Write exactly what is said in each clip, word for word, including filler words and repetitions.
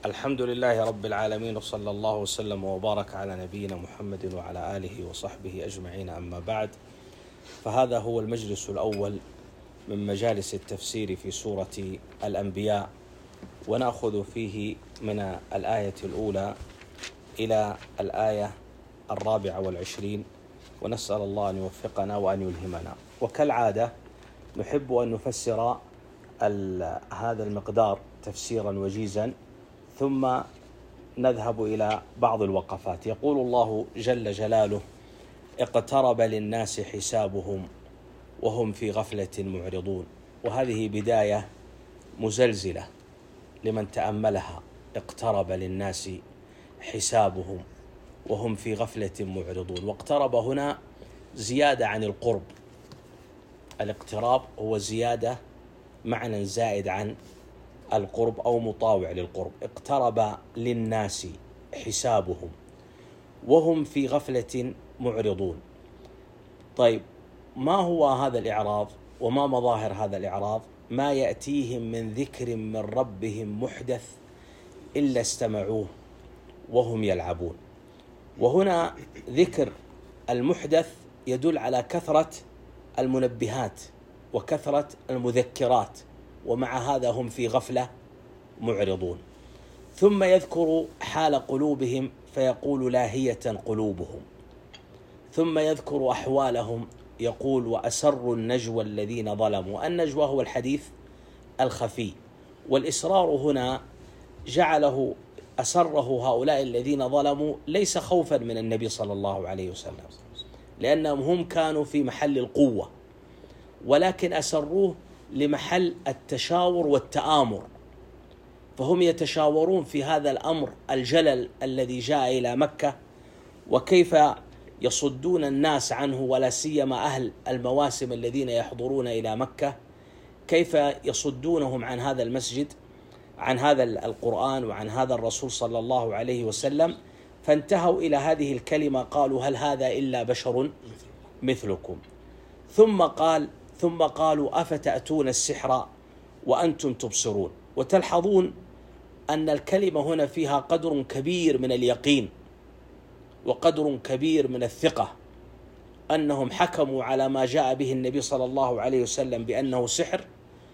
الحمد لله رب العالمين، وصلى الله وسلم وبارك على نبينا محمد وعلى آله وصحبه أجمعين. أما بعد، فهذا هو المجلس الأول من مجالس التفسير في سورة الأنبياء، ونأخذ فيه من الآية الأولى إلى الآية الرابعة والعشرين، ونسأل الله أن يوفقنا وأن يلهمنا. وكالعادة نحب أن نفسر هذا المقدار تفسيرا وجيزا، ثم نذهب إلى بعض الوقفات. يقول الله جل جلاله: اقترب للناس حسابهم وهم في غفلة معرضون. وهذه بداية مزلزلة لمن تأملها. اقترب للناس حسابهم وهم في غفلة معرضون. واقترب هنا زيادة عن القرب. الاقتراب هو زيادة معنى زائد عن القرب أو مطاوع للقرب. اقترب للناس حسابهم وهم في غفلة معرضون. طيب، ما هو هذا الإعراض وما مظاهر هذا الإعراض؟ ما يأتيهم من ذكر من ربهم محدث إلا استمعوه وهم يلعبون. وهنا ذكر المحدث يدل على كثرة المنبهات وكثرة المذكرات، ومع هذا هم في غفلة معرضون. ثم يذكر حال قلوبهم فيقول لاهية قلوبهم. ثم يذكر أحوالهم، يقول: وأسروا النجوى الذين ظلموا. النجوى هو الحديث الخفي، والإسرار هنا جعله أسره هؤلاء الذين ظلموا ليس خوفا من النبي صلى الله عليه وسلم، لأنهم هم كانوا في محل القوة، ولكن أسروه لمحل التشاور والتآمر. فهم يتشاورون في هذا الأمر الجلل الذي جاء إلى مكة، وكيف يصدون الناس عنه، ولا سيما أهل المواسم الذين يحضرون إلى مكة، كيف يصدونهم عن هذا المسجد، عن هذا القرآن، وعن هذا الرسول صلى الله عليه وسلم. فانتهوا إلى هذه الكلمة، قالوا: هل هذا إلا بشر مثلكم. ثم قال ثم قالوا: أفتأتون السحر وأنتم تبصرون. وتلحظون أن الكلمة هنا فيها قدر كبير من اليقين وقدر كبير من الثقة، أنهم حكموا على ما جاء به النبي صلى الله عليه وسلم بأنه سحر،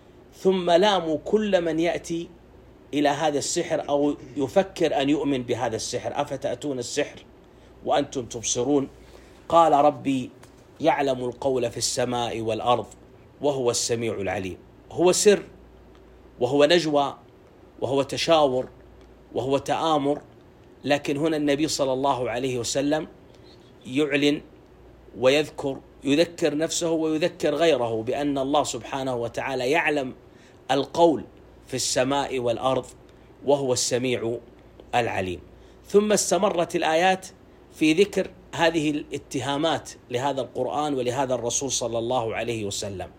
ثم لاموا كل من يأتي إلى هذا السحر أو يفكر أن يؤمن بهذا السحر. أفتأتون السحر وأنتم تبصرون. قال: ربي يعلم القول في السماء والأرض وهو السميع العليم. هو سر، وهو نجوى، وهو تشاور، وهو تآمر، لكن هنا النبي صلى الله عليه وسلم يعلن ويذكر يذكر نفسه ويذكر غيره بأن الله سبحانه وتعالى يعلم القول في السماء والأرض وهو السميع العليم. ثم استمرت الآيات في ذكر هذه الاتهامات لهذا القرآن ولهذا الرسول صلى الله عليه وسلم.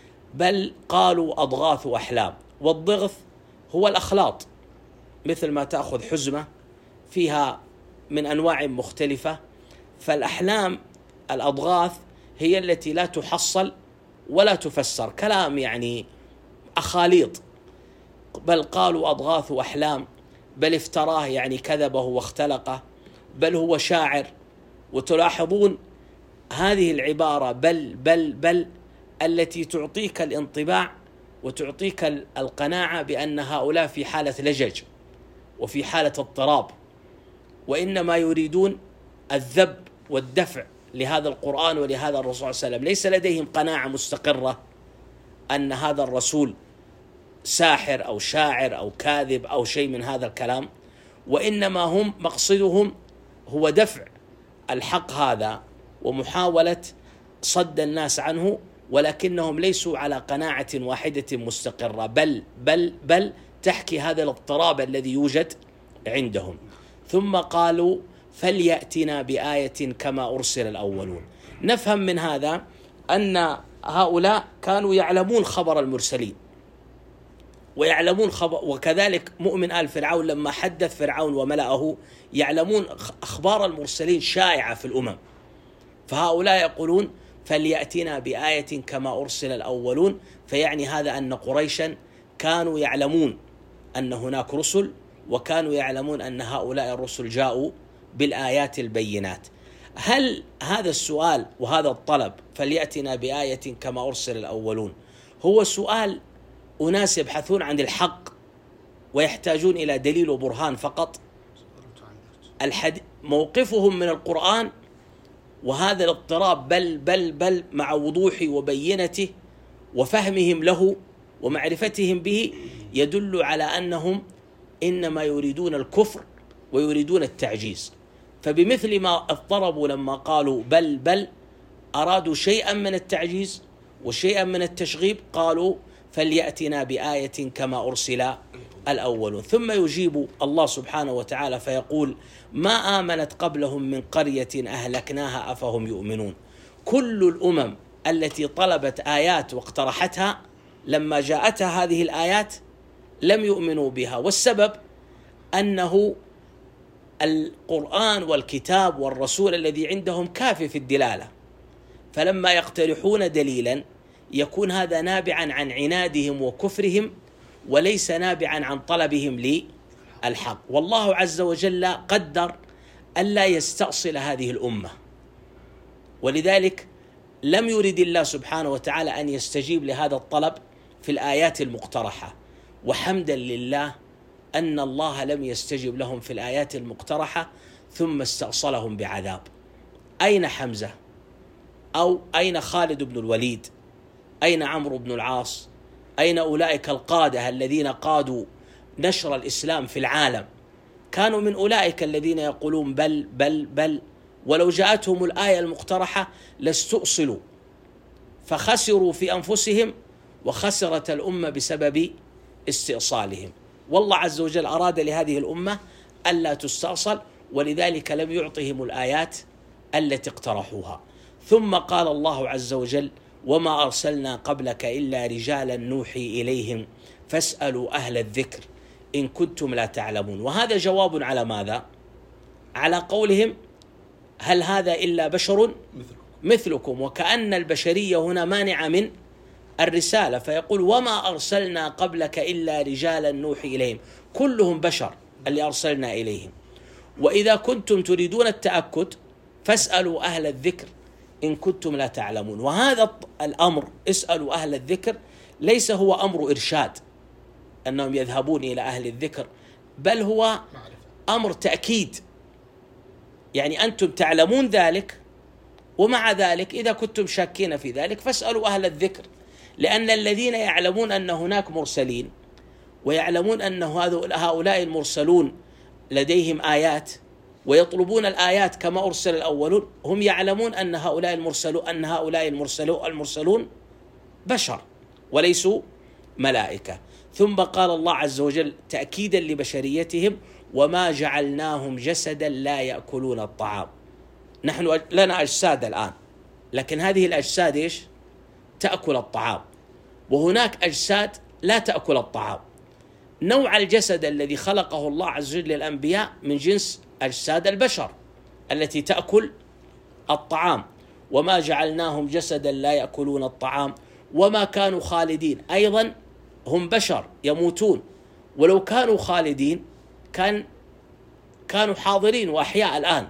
بل قالوا أضغاث أحلام. والضغث هو الأخلاط، مثل ما تأخذ حزمة فيها من أنواع مختلفة، فالأحلام الأضغاث هي التي لا تحصل ولا تفسر، كلام يعني أخاليط. بل قالوا أضغاث أحلام، بل افتراه يعني كذبه واختلقه، بل هو شاعر. وتلاحظون هذه العبارة بل بل بل التي تعطيك الانطباع وتعطيك القناعة بأن هؤلاء في حالة لجج وفي حالة اضطراب، وإنما يريدون الذب والدفع لهذا القرآن ولهذا الرسول صلى الله عليه وسلم. ليس لديهم قناعة مستقرة أن هذا الرسول ساحر أو شاعر أو كاذب أو شيء من هذا الكلام، وإنما هم مقصدهم هو دفع الحق هذا ومحاولة صد الناس عنه، ولكنهم ليسوا على قناعة واحدة مستقرة، بل بل بل تحكي هذا الاضطراب الذي يوجد عندهم. ثم قالوا: فليأتنا بآية كما أرسل الأولون. نفهم من هذا أن هؤلاء كانوا يعلمون خبر المرسلين ويعلمون خبر، وكذلك مؤمن آل فرعون لما حدث فرعون وملأه يعلمون أخبار المرسلين شائعة في الأمم. فهؤلاء يقولون: فليأتنا بآية كما أرسل الأولون. فيعني هذا أن قريشا كانوا يعلمون أن هناك رسل وكانوا يعلمون أن هؤلاء الرسل جاءوا بالآيات البينات. هل هذا السؤال وهذا الطلب فليأتنا بآية كما أرسل الأولون هو سؤال أناس يبحثون عن الحق ويحتاجون إلى دليل وبرهان فقط؟ الحد... موقفهم من القرآن وهذا الاضطراب بل بل بل مع وضوحه وبينته وفهمهم له ومعرفتهم به يدل على أنهم إنما يريدون الكفر ويريدون التعجيز. فبمثل ما اضطربوا لما قالوا بل بل أرادوا شيئا من التعجيز وشيئا من التشغيب، قالوا فليأتنا بآية كما أرسل الأولون. ثم يجيب الله سبحانه وتعالى فيقول ما آمنت قبلهم من قرية أهلكناها أفهم يؤمنون. كل الأمم التي طلبت آيات واقترحتها لما جاءتها هذه الآيات لم يؤمنوا بها، والسبب أنه القرآن والكتاب والرسول الذي عندهم كافي في الدلالة، فلما يقترحون دليلا يكون هذا نابعا عن عنادهم وكفرهم وليس نابعا عن طلبهم للحق. والله عز وجل قدر ألا يستأصل هذه الأمة، ولذلك لم يرد الله سبحانه وتعالى أن يستجيب لهذا الطلب في الآيات المقترحة، وحمدا لله أن الله لم يستجب لهم في الآيات المقترحة ثم استأصلهم بعذاب. أين حمزة؟ أو أين خالد بن الوليد؟ أين عمرو بن العاص؟ أين أولئك القادة الذين قادوا نشر الإسلام في العالم؟ كانوا من أولئك الذين يقولون بل بل بل، ولو جاءتهم الآية المقترحة لاستؤصلوا، فخسروا في أنفسهم وخسرت الأمة بسبب استئصالهم. والله عز وجل أراد لهذه الأمة ألا تستأصل، ولذلك لم يعطهم الآيات التي اقترحوها. ثم قال الله عز وجل وما أرسلنا قبلك إلا رجالا نوحي إليهم فاسألوا أهل الذكر إن كنتم لا تعلمون. وهذا جواب على ماذا؟ على قولهم هل هذا إلا بشر مثلكم، وكأن البشرية هنا مانعة من الرسالة، فيقول وما أرسلنا قبلك إلا رجالا نوحي إليهم، كلهم بشر اللي أرسلنا إليهم. وإذا كنتم تريدون التأكد فاسألوا أهل الذكر إن كنتم لا تعلمون. وهذا الأمر اسألوا أهل الذكر ليس هو أمر إرشاد أنهم يذهبون إلى أهل الذكر، بل هو أمر تأكيد، يعني أنتم تعلمون ذلك، ومع ذلك إذا كنتم شاكين في ذلك فاسألوا أهل الذكر، لأن الذين يعلمون أن هناك مرسلين ويعلمون أن هؤلاء المرسلون لديهم آيات ويطلبون الآيات كما أرسل الأولون، هم يعلمون أن هؤلاء المرسلون أن هؤلاء المرسلون المرسلون بشر وليسوا ملائكة. ثم قال الله عز وجل تأكيدا لبشريتهم وما جعلناهم جسدا لا يأكلون الطعام. نحن لنا أجساد الآن، لكن هذه الأجساد إيش؟ تأكل الطعام، وهناك أجساد لا تأكل الطعام. نوع الجسد الذي خلقه الله عز وجل للأنبياء من جنس أجساد البشر التي تأكل الطعام. وما جعلناهم جسدا لا يأكلون الطعام وما كانوا خالدين، أيضا هم بشر يموتون، ولو كانوا خالدين كان كانوا حاضرين وأحياء الآن،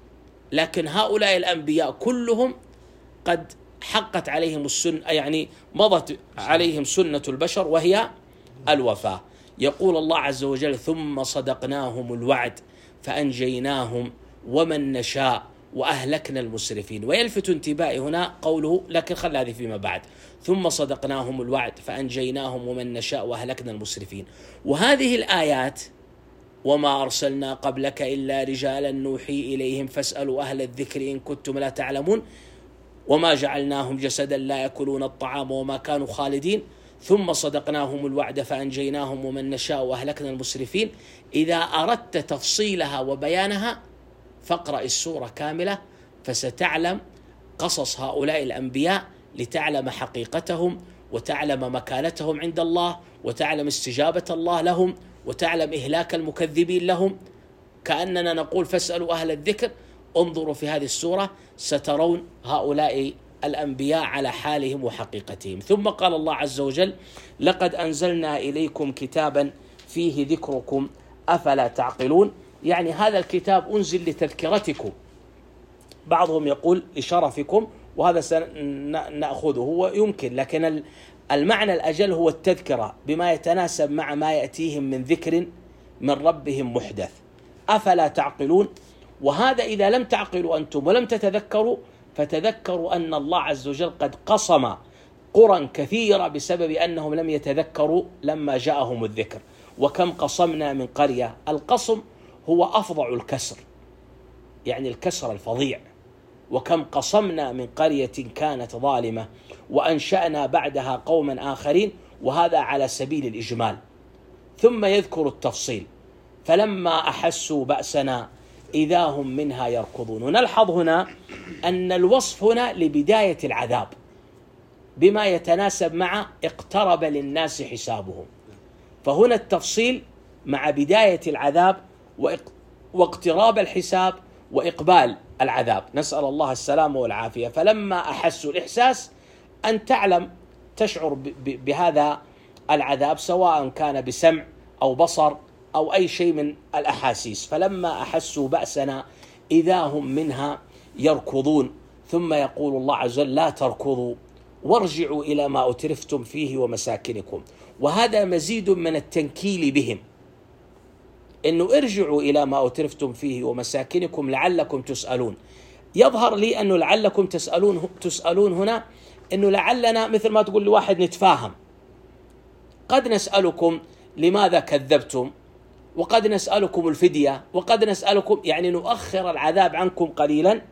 لكن هؤلاء الأنبياء كلهم قد حقت عليهم السنة، يعني مضت عليهم سنة البشر وهي الوفاة. يقول الله عز وجل ثم صدقناهم الوعد فأنجيناهم ومن نشاء وأهلكنا المسرفين. ويلفت انتباهي هنا قوله لكن خل هذه فيما بعد، ثم صدقناهم الوعد فأنجيناهم ومن نشاء وأهلكنا المسرفين. وهذه الآيات وما أرسلنا قبلك إلا رجالا نوحي إليهم فاسألوا أهل الذكر إن كنتم لا تعلمون وما جعلناهم جسدا لا يأكلون الطعام وما كانوا خالدين ثم صدقناهم الوعد فأنجيناهم ومن نشاء وأهلكنا المسرفين. إذا أردت تفصيلها وبيانها فاقرأ السورة كاملة فستعلم قصص هؤلاء الأنبياء لتعلم حقيقتهم وتعلم مكانتهم عند الله وتعلم استجابة الله لهم وتعلم إهلاك المكذبين لهم. كأننا نقول فاسألوا أهل الذكر، انظروا في هذه السورة سترون هؤلاء الأنبياء على حالهم وحقيقتهم. ثم قال الله عز وجل لقد أنزلنا إليكم كتابا فيه ذكركم أفلا تعقلون، يعني هذا الكتاب أنزل لتذكرتكم، بعضهم يقول لشرفكم، وهذا سنأخذه ويمكن، لكن المعنى الأجل هو التذكرة بما يتناسب مع ما يأتيهم من ذكر من ربهم محدث. أفلا تعقلون، وهذا إذا لم تعقلوا أنتم ولم تتذكروا، فتذكروا أن الله عز وجل قد قصم قرى كثيرة بسبب أنهم لم يتذكروا لما جاءهم الذكر. وكم قصمنا من قرية، القصم هو أفظع الكسر، يعني الكسر الفظيع. وكم قصمنا من قرية كانت ظالمة وأنشأنا بعدها قوما آخرين، وهذا على سبيل الإجمال. ثم يذكر التفصيل، فلما أحسوا بأسنا إذا هم منها يركضون. ونلحظ هنا أن الوصف هنا لبداية العذاب بما يتناسب مع اقترب للناس حسابهم، فهنا التفصيل مع بداية العذاب واقتراب الحساب وإقبال العذاب، نسأل الله السلامة والعافية. فلما أحسوا، الإحساس أن تعلم تشعر بهذا العذاب سواء كان بسمع أو بصر أو أي شيء من الأحاسيس. فلما أحسوا بأسنا إذا هم منها يركضون. ثم يقول الله عز وجل لا تركضوا وارجعوا إلى ما أترفتم فيه ومساكنكم. وهذا مزيد من التنكيل بهم، إنه ارجعوا إلى ما أترفتم فيه ومساكنكم لعلكم تسألون. يظهر لي أنه لعلكم تسألون تسألون هنا إنه لعلنا مثل ما تقول لواحد نتفاهم، قد نسألكم لماذا كذبتم، وقد نسألكم الفدية، وقد نسألكم، يعني نؤخر العذاب عنكم قليلا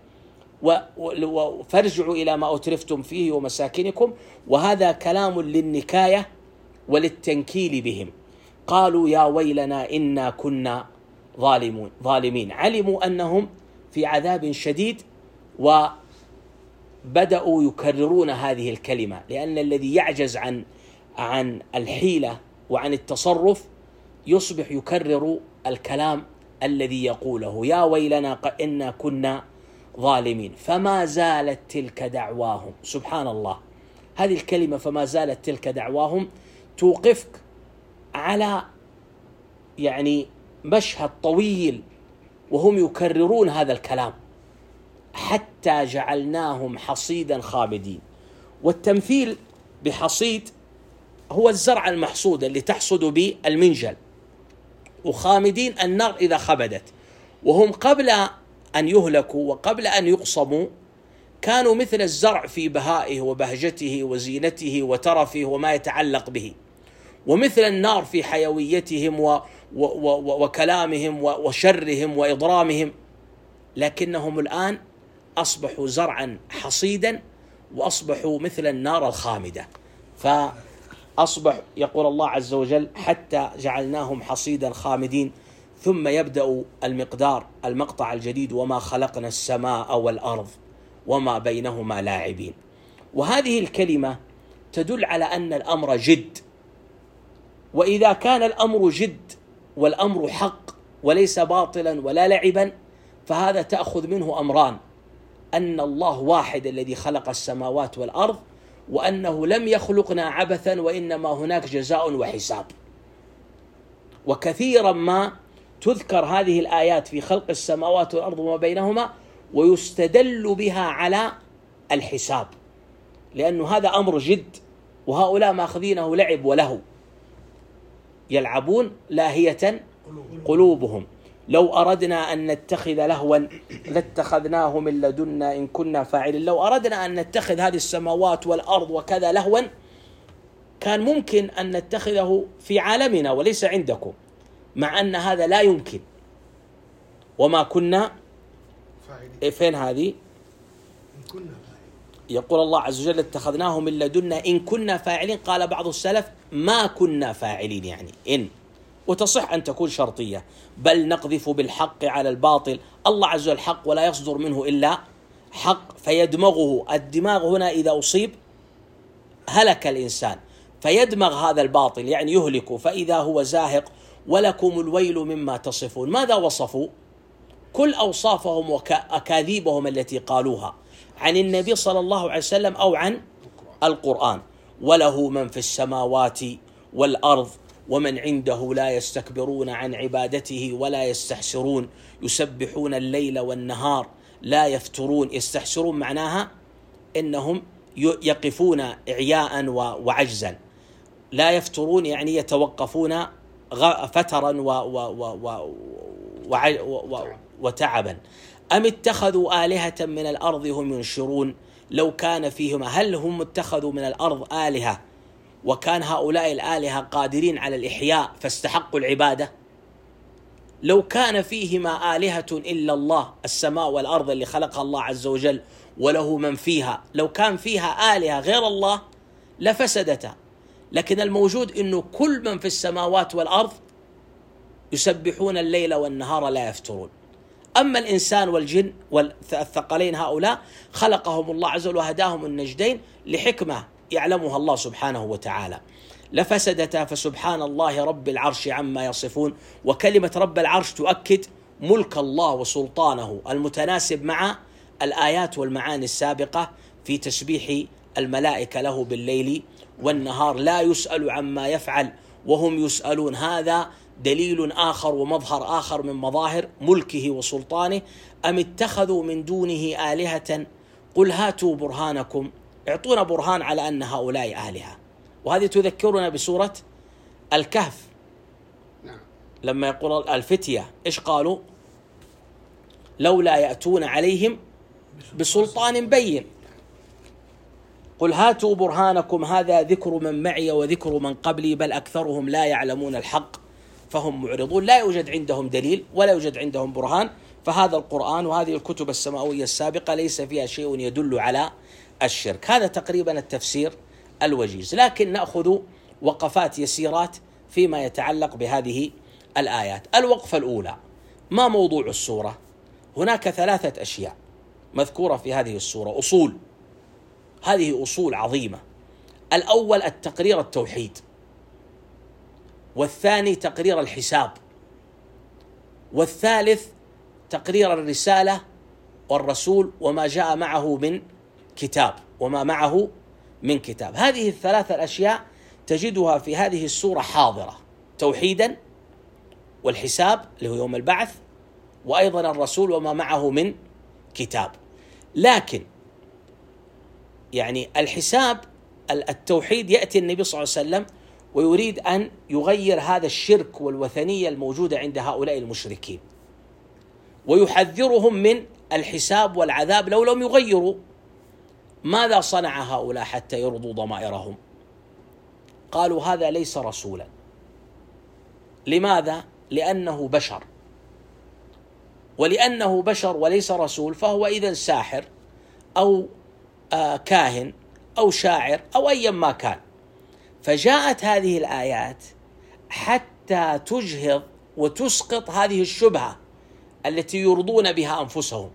فارجعوا إلى ما أترفتم فيه ومساكنكم. وهذا كلام للنكاية وللتنكيل بهم. قالوا يا ويلنا إنا كنا ظالمون ظالمين، علموا أنهم في عذاب شديد وبدأوا يكررون هذه الكلمة، لأن الذي يعجز عن عن الحيلة وعن التصرف يصبح يكرر الكلام الذي يقوله يا ويلنا إنا كنا ظالمين. فما زالت تلك دعواهم، سبحان الله، هذه الكلمة فما زالت تلك دعواهم توقفك على يعني مشهد طويل وهم يكررون هذا الكلام حتى جعلناهم حصيدا خامدين. والتمثيل بحصيد هو الزرع المحصود اللي تحصد به المنجل، وخامدين النار إذا خبدت. وهم قبل أن يهلكوا وقبل أن يقصموا كانوا مثل الزرع في بهائه وبهجته وزينته وترفه وما يتعلق به، ومثل النار في حيويتهم و و و وكلامهم وشرهم وإضرامهم، لكنهم الآن أصبحوا زرعا حصيدا وأصبحوا مثل النار الخامدة. فأصبح يقول الله عز وجل حتى جعلناهم حصيدا خامدين. ثم يبدأ المقدار المقطع الجديد وما خلقنا السماء والأرض وما بينهما لاعبين. وهذه الكلمة تدل على أن الأمر جد، وإذا كان الأمر جد والأمر حق وليس باطلا ولا لعبا، فهذا تأخذ منه أمران: أن الله واحد الذي خلق السماوات والأرض، وأنه لم يخلقنا عبثا، وإنما هناك جزاء وحساب. وكثيرا ما تذكر هذه الآيات في خلق السماوات والأرض وما بينهما ويستدل بها على الحساب، لأنه هذا أمر جد، وهؤلاء ماخذينه لعب ولهو، يلعبون لاهية قلوبهم. لو أردنا أن نتخذ لهوا لاتخذناه من لدنا إن كنا فاعلين. لو أردنا أن نتخذ هذه السماوات والأرض وكذا لهوا كان ممكن أن نتخذه في عالمنا وليس عندكم، مع أن هذا لا يمكن. وما كنا فاعلين. فين هذه؟ يقول الله عز وجل اتخذناه من لدنا إن كنا فاعلين. قال بعض السلف ما كنا فاعلين، يعني إن، وتصح أن تكون شرطية. بل نقذف بالحق على الباطل، الله عز وجل حق ولا يصدر منه إلا حق، فيدمغه. الدماغ هنا إذا أصيب هلك الإنسان، فيدمغ هذا الباطل يعني يهلك، فإذا هو زاهق. ولكم الويل مما تصفون. ماذا وصفوا؟ كل أوصافهم وأكاذيبهم التي قالوها عن النبي صلى الله عليه وسلم أو عن القرآن. وله من في السماوات والأرض ومن عنده لا يستكبرون عن عبادته ولا يستحسرون يسبحون الليل والنهار لا يفترون. يستحسرون معناها إنهم يقفون إعياء وعجزا، لا يفترون يعني يتوقفون فترا وتعبا. أم اتخذوا آلهة من الأرض هم ينشرون لو كان فيهما، هل هم اتخذوا من الأرض آلهة وكان هؤلاء الآلهة قادرين على الإحياء فاستحقوا العبادة؟ لو كان فيهما آلهة إلا الله، السماء والأرض اللي خلقها الله عز وجل وله من فيها، لو كان فيها آلهة غير الله لفسدتا، لكن الموجود إنه كل من في السماوات والأرض يسبحون الليل والنهار لا يفترون. أما الإنسان والجن والثقلين هؤلاء خلقهم الله عز وجل وهداهم النجدين لحكمة يعلمها الله سبحانه وتعالى. لفسدتا فسبحان الله رب العرش عما يصفون. وكلمة رب العرش تؤكد ملك الله وسلطانه المتناسب مع الآيات والمعاني السابقة في تسبيح الملائكة له بالليل والنهار، لا يسأل عما يفعل وهم يسألون. هذا دليل آخر ومظهر آخر من مظاهر ملكه وسلطانه. أم اتخذوا من دونه آلهة قل هاتوا برهانكم، اعطونا برهان على أن هؤلاء آلهة. وهذه تذكرنا بسورة الكهف لما يقول الفتية إيش قالوا؟ لولا يأتون عليهم بسلطان بين قل هاتوا برهانكم هذا ذكر من معي وذكر من قبلي بل أكثرهم لا يعلمون الحق فهم معرضون. لا يوجد عندهم دليل ولا يوجد عندهم برهان. فهذا القرآن وهذه الكتب السماوية السابقة ليس فيها شيء يدل على الشرك. هذا تقريبا التفسير الوجيز، لكن نأخذ وقفات يسيرات فيما يتعلق بهذه الآيات. الوقفة الأولى: ما موضوع السورة؟ هناك ثلاثة أشياء مذكورة في هذه السورة، أصول، هذه أصول عظيمة. الأول التقرير التوحيد، والثاني تقرير الحساب، والثالث تقرير الرسالة والرسول وما جاء معه من كتاب وما معه من كتاب. هذه الثلاثة الأشياء تجدها في هذه السورة حاضرة: توحيدا والحساب اللي هو يوم البعث، وأيضا الرسول وما معه من كتاب. لكن يعني الحساب التوحيد يأتي النبي صلى الله عليه وسلم ويريد أن يغير هذا الشرك والوثنية الموجودة عند هؤلاء المشركين، ويحذرهم من الحساب والعذاب لو لم يغيروا. ماذا صنع هؤلاء حتى يرضوا ضمائرهم؟ قالوا هذا ليس رسولا. لماذا؟ لأنه بشر، ولأنه بشر وليس رسول فهو إذن ساحر أو آه كاهن أو شاعر أو أيا ما كان. فجاءت هذه الآيات حتى تجهض وتسقط هذه الشبهة التي يرضون بها أنفسهم،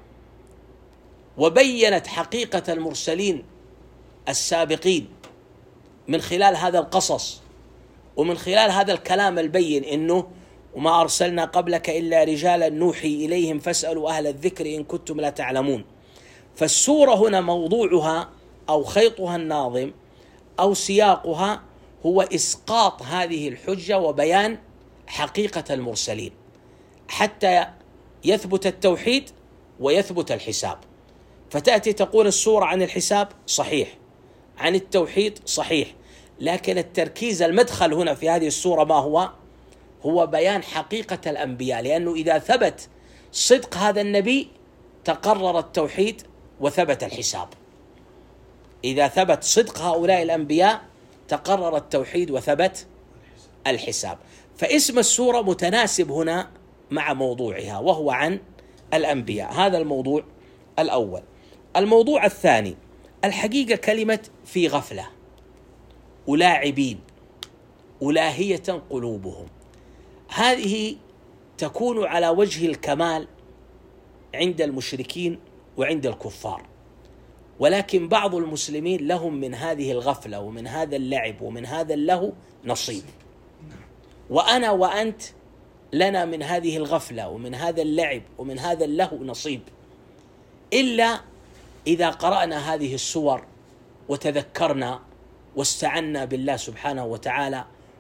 وبينت حقيقة المرسلين السابقين من خلال هذا القصص ومن خلال هذا الكلام البين، إنه وما أرسلنا قبلك إلا رجالا نوحي إليهم فاسألوا أهل الذكر إن كنتم لا تعلمون. فالسورة هنا موضوعها أو خيطها الناظم أو سياقها هو إسقاط هذه الحجة وبيان حقيقة المرسلين حتى يثبت التوحيد ويثبت الحساب. فتأتي تقول السورة عن الحساب صحيح، عن التوحيد صحيح، لكن التركيز المدخل هنا في هذه السورة ما هو؟ هو بيان حقيقة الأنبياء، لأنه إذا ثبت صدق هذا النبي تقرر التوحيد وثبت الحساب. إذا ثبت صدق هؤلاء الأنبياء تقرر التوحيد وثبت الحساب. فاسم السورة متناسب هنا مع موضوعها وهو عن الأنبياء. هذا الموضوع الأول. الموضوع الثاني: الحقيقة كلمة في غفلة، ألاعبين، ألاهية قلوبهم، هذه تكون على وجه الكمال عند المشركين وعند الكفار، ولكن بعض المسلمين لهم من هذه الغفلة ومن هذا اللعب ومن هذا اللهو نصيب. وأنا وأنت لنا من هذه الغفلة ومن هذا اللعب ومن هذا اللهو نصيب، إلا إذا قرأنا هذه السور وتذكرنا واستعنا بالله سبحانه وتعالى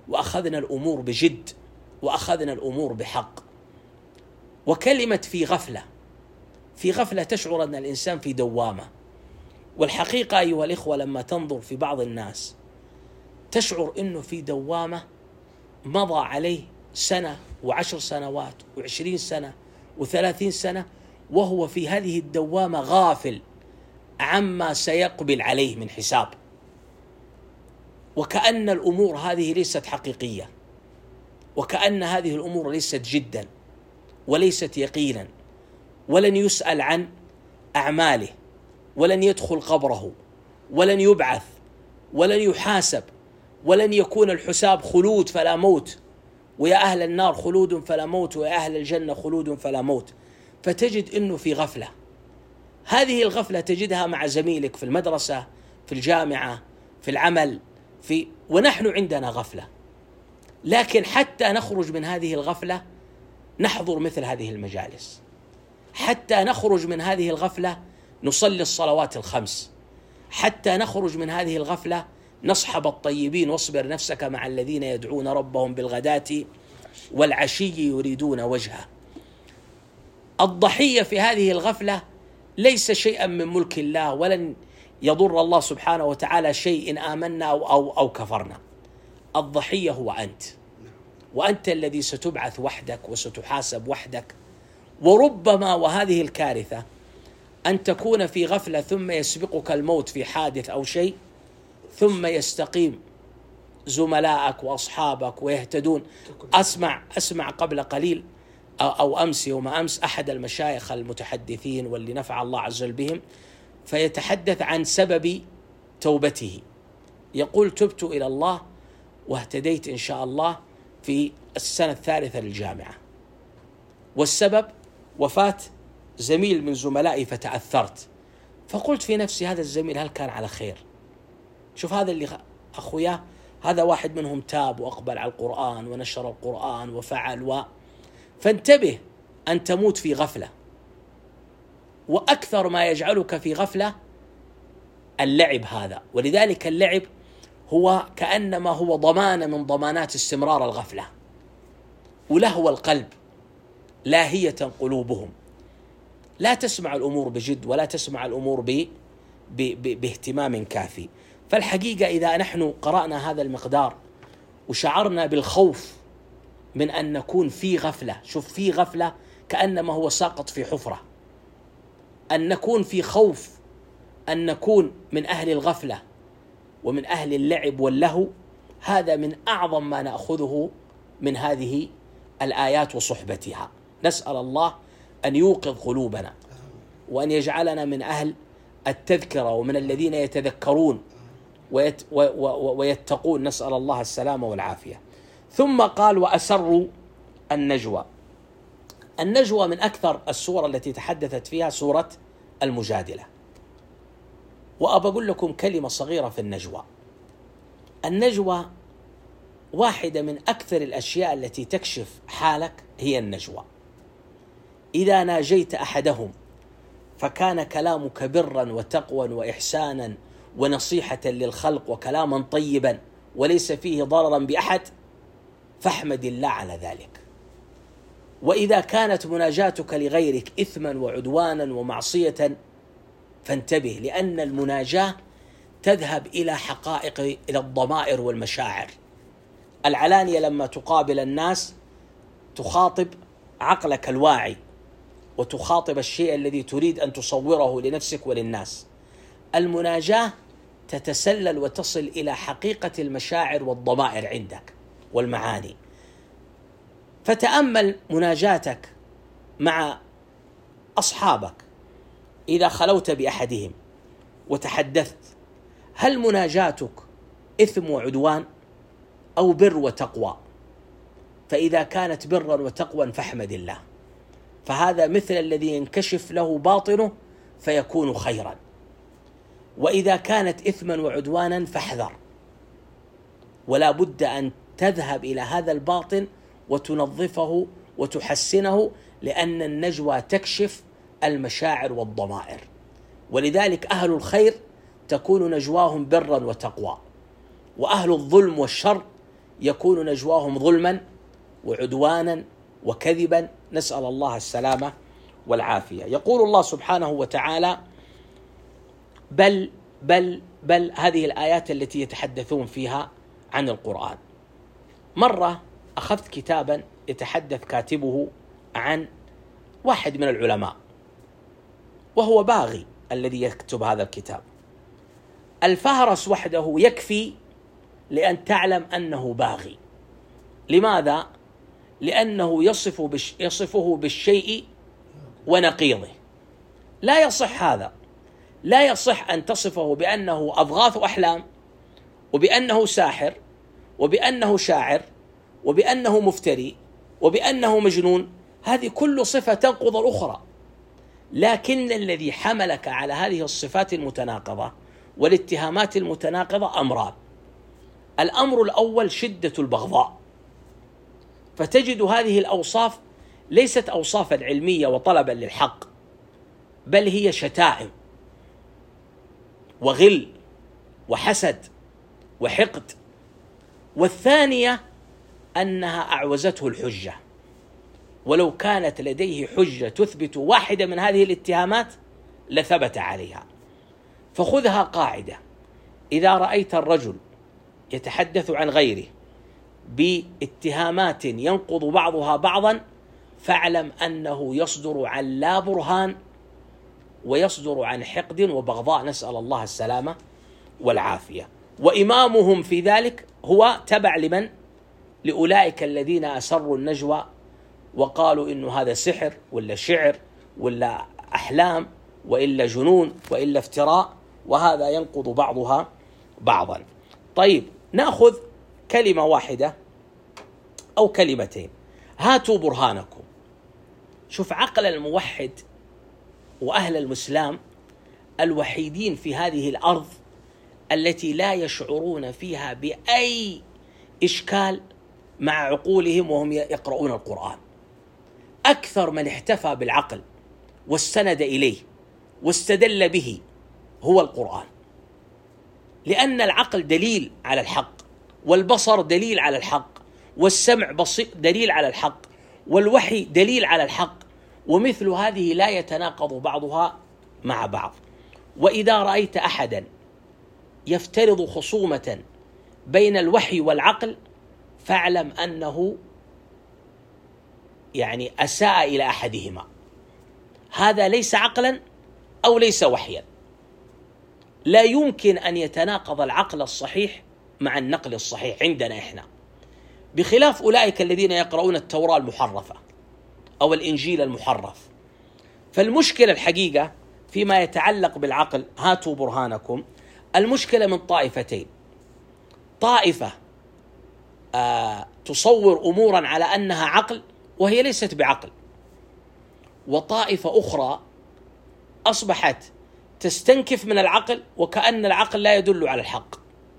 وأخذنا الأمور بجد، وأخذنا الأمور بحق. وكلمة في غفلة، في غفلة تشعر أن الإنسان في دوامة. والحقيقة أيها الإخوة لما تنظر في بعض الناس تشعر أنه في دوامة مضى عليه سنة وعشر سنوات وعشرين سنة وثلاثين سنة وهو في هذه الدوامة غافل عما سيقبل عليه من حساب، وكأن الأمور هذه ليست حقيقية، وكأن هذه الأمور ليست جدا وليست يقينا، ولن يسأل عن أعماله، ولن يدخل قبره، ولن يبعث، ولن يحاسب، ولن يكون الحساب خلود فلا موت، ويا أهل النار خلود فلا موت، ويا أهل الجنة خلود فلا موت. فتجد أنه في غفلة. هذه الغفلة تجدها مع زميلك في المدرسة، في الجامعة، في العمل، في ونحن عندنا غفلة. لكن حتى نخرج من هذه الغفلة نحضر مثل هذه المجالس، حتى نخرج من هذه الغفلة نصلي الصلوات الخمس، حتى نخرج من هذه الغفلة نصحب الطيبين، واصبر نفسك مع الذين يدعون ربهم بالغداة والعشي يريدون وجهه. الضحية في هذه الغفلة ليس شيئا من ملك الله، ولن يضر الله سبحانه وتعالى شيء إن آمنا أو, أو, أو كفرنا. الضحية هو أنت، وأنت الذي ستبعث وحدك وستحاسب وحدك. وربما وهذه الكارثة أن تكون في غفلة ثم يسبقك الموت في حادث أو شيء، ثم يستقيم زملائك وأصحابك ويهتدون. أسمع أسمع قبل قليل أو, أو أمس يوم أمس أحد المشايخ المتحدثين واللي نفع الله عز وجل بهم، فيتحدث عن سبب توبته. يقول: تبت إلى الله واهتديت إن شاء الله في السنة الثالثة للجامعة، والسبب وفاة زميل من زملائي فتأثرت. فقلت في نفسي: هذا الزميل هل كان على خير؟ شوف هذا اللي أخوياه، هذا واحد منهم تاب وأقبل على القرآن ونشر القرآن وفعل و... فانتبه أن تموت في غفلة. وأكثر ما يجعلك في غفلة اللعب هذا، ولذلك اللعب هو كأنما هو ضمانة من ضمانات استمرار الغفلة. ولهو القلب لاهية قلوبهم، لا تسمع الأمور بجد ولا تسمع الأمور ب... ب... ب... باهتمام كافي. فالحقيقة إذا نحن قرأنا هذا المقدار وشعرنا بالخوف من أن نكون في غفلة، شوف في غفلة كأنما هو ساقط في حفرة، أن نكون في خوف أن نكون من أهل الغفلة ومن أهل اللعب واللهو، هذا من أعظم ما نأخذه من هذه الآيات وصحبتها. نسأل الله أن يوقظ قلوبنا وأن يجعلنا من أهل التذكرة ومن الذين يتذكرون ويت ويتقون، نسأل الله السلامة والعافية. ثم قال: وأسروا النجوى. النجوى من أكثر السور التي تحدثت فيها سورة المجادلة. وأبى أقول لكم كلمة صغيرة في النجوى. النجوى واحدة من أكثر الأشياء التي تكشف حالك، هي النجوى. إذا ناجيت أحدهم فكان كلامك برا وتقوى وإحسانا ونصيحة للخلق وكلاما طيبا وليس فيه ضررا بأحد، فاحمد الله على ذلك. وإذا كانت مناجاتك لغيرك إثما وعدوانا ومعصية فانتبه، لأن المناجاة تذهب إلى حقائق، إلى الضمائر والمشاعر. العلانية لما تقابل الناس تخاطب عقلك الواعي وتخاطب الشيء الذي تريد أن تصوره لنفسك وللناس. المناجاة تتسلل وتصل إلى حقيقة المشاعر والضمائر عندك والمعاني. فتأمل مناجاتك مع أصحابك إذا خلوت بأحدهم وتحدثت، هل مناجاتك إثم وعدوان أو بر وتقوى؟ فإذا كانت برا وتقوى فاحمد الله، فهذا مثل الذي ينكشف له باطنه فيكون خيرا. وإذا كانت إثما وعدوانا فاحذر، ولا بد أن تذهب إلى هذا الباطن وتنظفه وتحسنه، لأن النجوى تكشف المشاعر والضمائر. ولذلك أهل الخير تكون نجواهم برا وتقوى، وأهل الظلم والشر يكون نجواهم ظلما وعدوانا وكذبا، نسأل الله السلامة والعافية. يقول الله سبحانه وتعالى: بل بل بل هذه الآيات التي يتحدثون فيها عن القرآن. مرة أخذت كتابا يتحدث كاتبه عن واحد من العلماء، وهو باغي الذي يكتب هذا الكتاب. الفهرس وحده يكفي لأن تعلم أنه باغي. لماذا؟ لأنه يصف بش يصفه بالشيء ونقيضه. لا يصح هذا، لا يصح أن تصفه بأنه أضغاث أحلام، وبأنه ساحر، وبأنه شاعر، وبأنه مفتري، وبأنه مجنون. هذه كل صفة تنقض الأخرى. لكن الذي حملك على هذه الصفات المتناقضة والاتهامات المتناقضة أمران. الأمر الأول شدة البغضاء، فتجد هذه الأوصاف ليست أوصافا علمية وطلبا للحق، بل هي شتائم وغل وحسد وحقد. والثانية أنها أعوزته الحجة، ولو كانت لديه حجة تثبت واحدة من هذه الاتهامات لثبت عليها. فخذها قاعدة: إذا رأيت الرجل يتحدث عن غيره باتهامات ينقض بعضها بعضا، فاعلم أنه يصدر عن لا برهان، ويصدر عن حقد وبغضاء، نسأل الله السلامة والعافية. وإمامهم في ذلك هو تبع لمن؟ لأولئك الذين أسروا النجوى وقالوا إنه هذا سحر ولا شعر ولا أحلام وإلا جنون وإلا افتراء، وهذا ينقض بعضها بعضا. طيب، نأخذ كلمة واحدة أو كلمتين: هاتوا برهانكم. شوف عقل الموحد وأهل المسلم الوحيدين في هذه الأرض التي لا يشعرون فيها بأي إشكال مع عقولهم وهم يقرؤون القرآن. أكثر من احتفى بالعقل واستند إليه واستدل به هو القرآن، لأن العقل دليل على الحق، والبصر دليل على الحق، والسمع دليل على الحق، والوحي دليل على الحق، ومثل هذه لا يتناقض بعضها مع بعض. وإذا رأيت أحدا يفترض خصومة بين الوحي والعقل، فاعلم أنه يعني أساء إلى أحدهما. هذا ليس عقلا أو ليس وحيا. لا يمكن أن يتناقض العقل الصحيح مع النقل الصحيح عندنا إحنا، بخلاف أولئك الذين يقرؤون التوراة المحرفة أو الإنجيل المحرف. فالمشكلة الحقيقة فيما يتعلق بالعقل، هاتوا برهانكم، المشكلة من طائفتين: طائفة آه تصور أمورا على أنها عقل وهي ليست بعقل، وطائفة أخرى أصبحت تستنكف من العقل وكأن العقل لا يدل على الحق.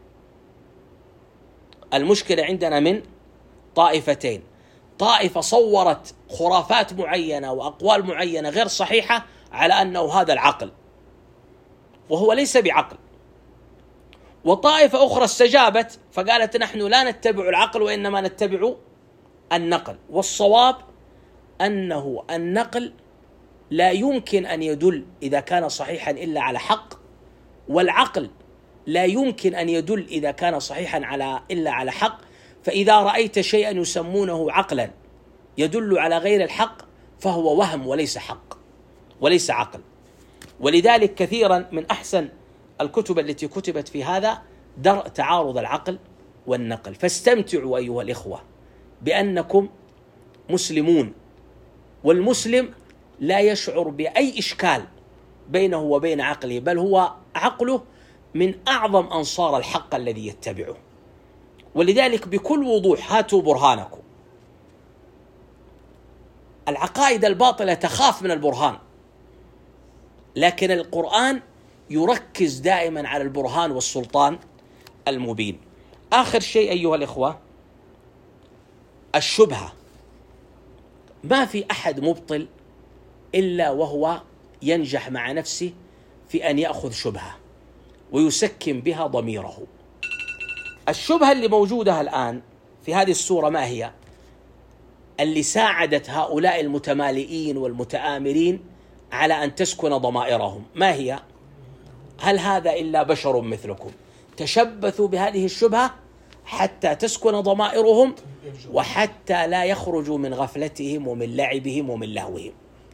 المشكلة عندنا من طائفتين: طائفة صورت خرافات معينة وأقوال معينة غير صحيحة على أنه هذا العقل وهو ليس بعقل، وطائفة أخرى استجابت فقالت نحن لا نتبع العقل وإنما نتبع النقل. والصواب أنه النقل لا يمكن أن يدل إذا كان صحيحا إلا على حق، والعقل لا يمكن أن يدل إذا كان صحيحا على إلا على حق. فإذا رأيت شيئا يسمونه عقلا يدل على غير الحق فهو وهم وليس حق وليس عقل. ولذلك كثيرا من أحسن الكتب التي كتبت في هذا درء تعارض العقل والنقل. فاستمتعوا أيها الإخوة بأنكم مسلمون، والمسلم لا يشعر بأي إشكال بينه وبين عقله، بل هو عقله من أعظم أنصار الحق الذي يتبعه. ولذلك بكل وضوح هاتوا برهانكم. العقائد الباطلة تخاف من البرهان، لكن القرآن يركز دائما على البرهان والسلطان المبين. آخر شيء أيها الإخوة، الشبهة. ما في أحد مبطل إلا وهو ينجح مع نفسه في أن يأخذ شبهة ويسكن بها ضميره. الشبهة اللي موجودة الآن في هذه السورة ما هي؟ اللي ساعدت هؤلاء المتمالئين والمتآمرين على أن تسكن ضمائرهم ما هي؟ هل هذا إلا بشر مثلكم؟ تشبثوا بهذه الشبهة حتى تسكن ضمائرهم وحتى لا يخرجوا من غفلتهم ومن لعبهم ومن لهوهم.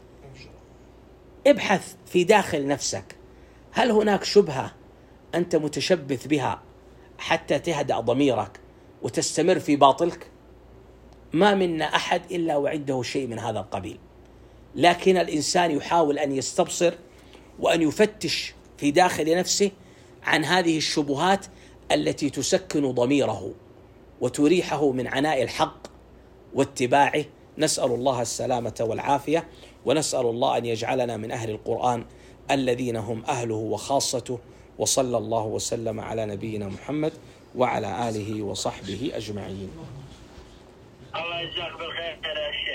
ابحث في داخل نفسك، هل هناك شبهة أنت متشبث بها حتى تهدأ ضميرك وتستمر في باطلك؟ ما منا أحد إلا وعنده شيء من هذا القبيل، لكن الإنسان يحاول أن يستبصر وأن يفتش في داخل نفسه عن هذه الشبهات التي تسكن ضميره وتريحه من عناء الحق واتباعه. نسأل الله السلامة والعافية، ونسأل الله أن يجعلنا من أهل القرآن الذين هم أهله وخاصته. وصلى الله وسلم على نبينا محمد وعلى آله وصحبه أجمعين. الله يجزاك بالخير يا شيخ.